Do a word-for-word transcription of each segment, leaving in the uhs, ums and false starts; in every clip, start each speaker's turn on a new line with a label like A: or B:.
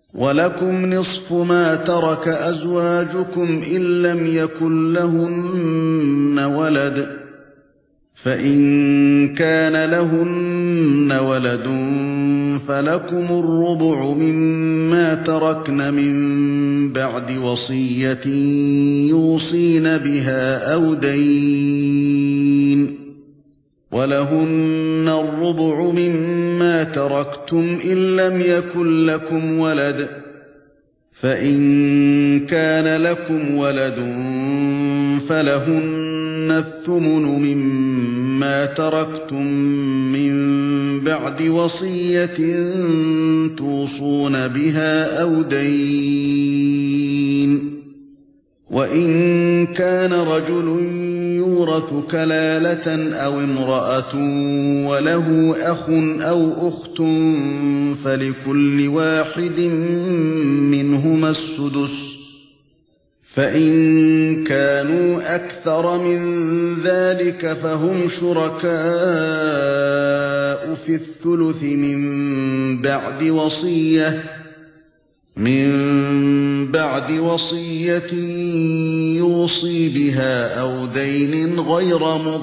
A: وَلَكُمْ نِصْفُ مَا تَرَكَ أَزْوَاجُكُمْ إِن لَّمْ يَكُن لَّهُنَّ وَلَدٌ فَإِن كَانَ لَهُنَّ وَلَدٌ فَلَكُمُ الرُّبُعُ مِمَّا تَرَكْنَ مِن بَعْدِ وَصِيَّةٍ يُوصِينَ بِهَا أَوْ دَيْنٍ وَلَهُنَّ الرُّبُعُ مِمَّا تَرَكْتُمْ إِن لَّمْ يَكُن لَّكُمْ وَلَدٌ فَإِن كَانَ لَكُمْ وَلَدٌ فَلَهُنَّ الثُّمُنُ مِمَّا تَرَكْتُم مِّن بَعْدِ وَصِيَّةٍ تُوصُونَ بِهَا أَوْ دَيْنٍ وَإِن كَانَ رَجُلٌ يُورَثُ كَلَالَةً أَوْ امْرَأَةٌ وَلَهُ أَخٌ أَوْ أُخْتٌ فَلِكُلِّ واحد مِّنْهُمَا السُّدُسُ فَإِن كَانُوا أَكْثَرَ مِن ذَلِكَ فَهُمْ شُرَكَاءُ فِي الثُّلُثِ مِن بَعْدِ وَصِيَّةٍ مِن بَعْدِ وَصِيَّةٍ يُوصِي بِهَا أَوْ دَيْنٍ غَيْرَ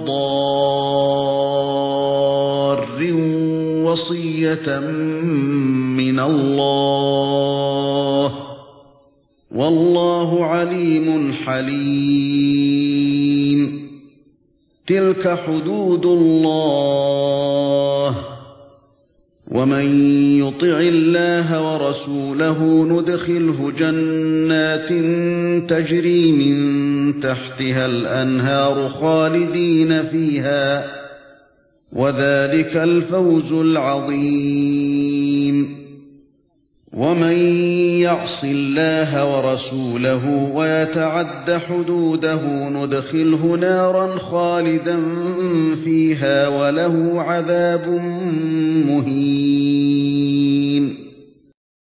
A: مُضَارٍّ وَصِيَّةً مِّنَ اللَّهِ وَاللَّهُ عَلِيمٌ حَلِيمٌ تِلْكَ حُدُودُ اللَّهِ وَمَن يُطِعِ اللَّهَ وَرَسُولَهُ نُدْخِلْهُ جَنَّاتٍ تَجْرِي مِن تَحْتِهَا الْأَنْهَارُ خَالِدِينَ فِيهَا وَذَلِكَ الْفَوْزُ الْعَظِيمُ وَمَن يَعْصِ اللَّهَ وَرَسُولَهُ وَيَتَعَدَّ حُدُودَهُ نُدْخِلْهُ نَارًا خَالِدًا فِيهَا وَلَهُ عَذَابٌ مُّهِينٌ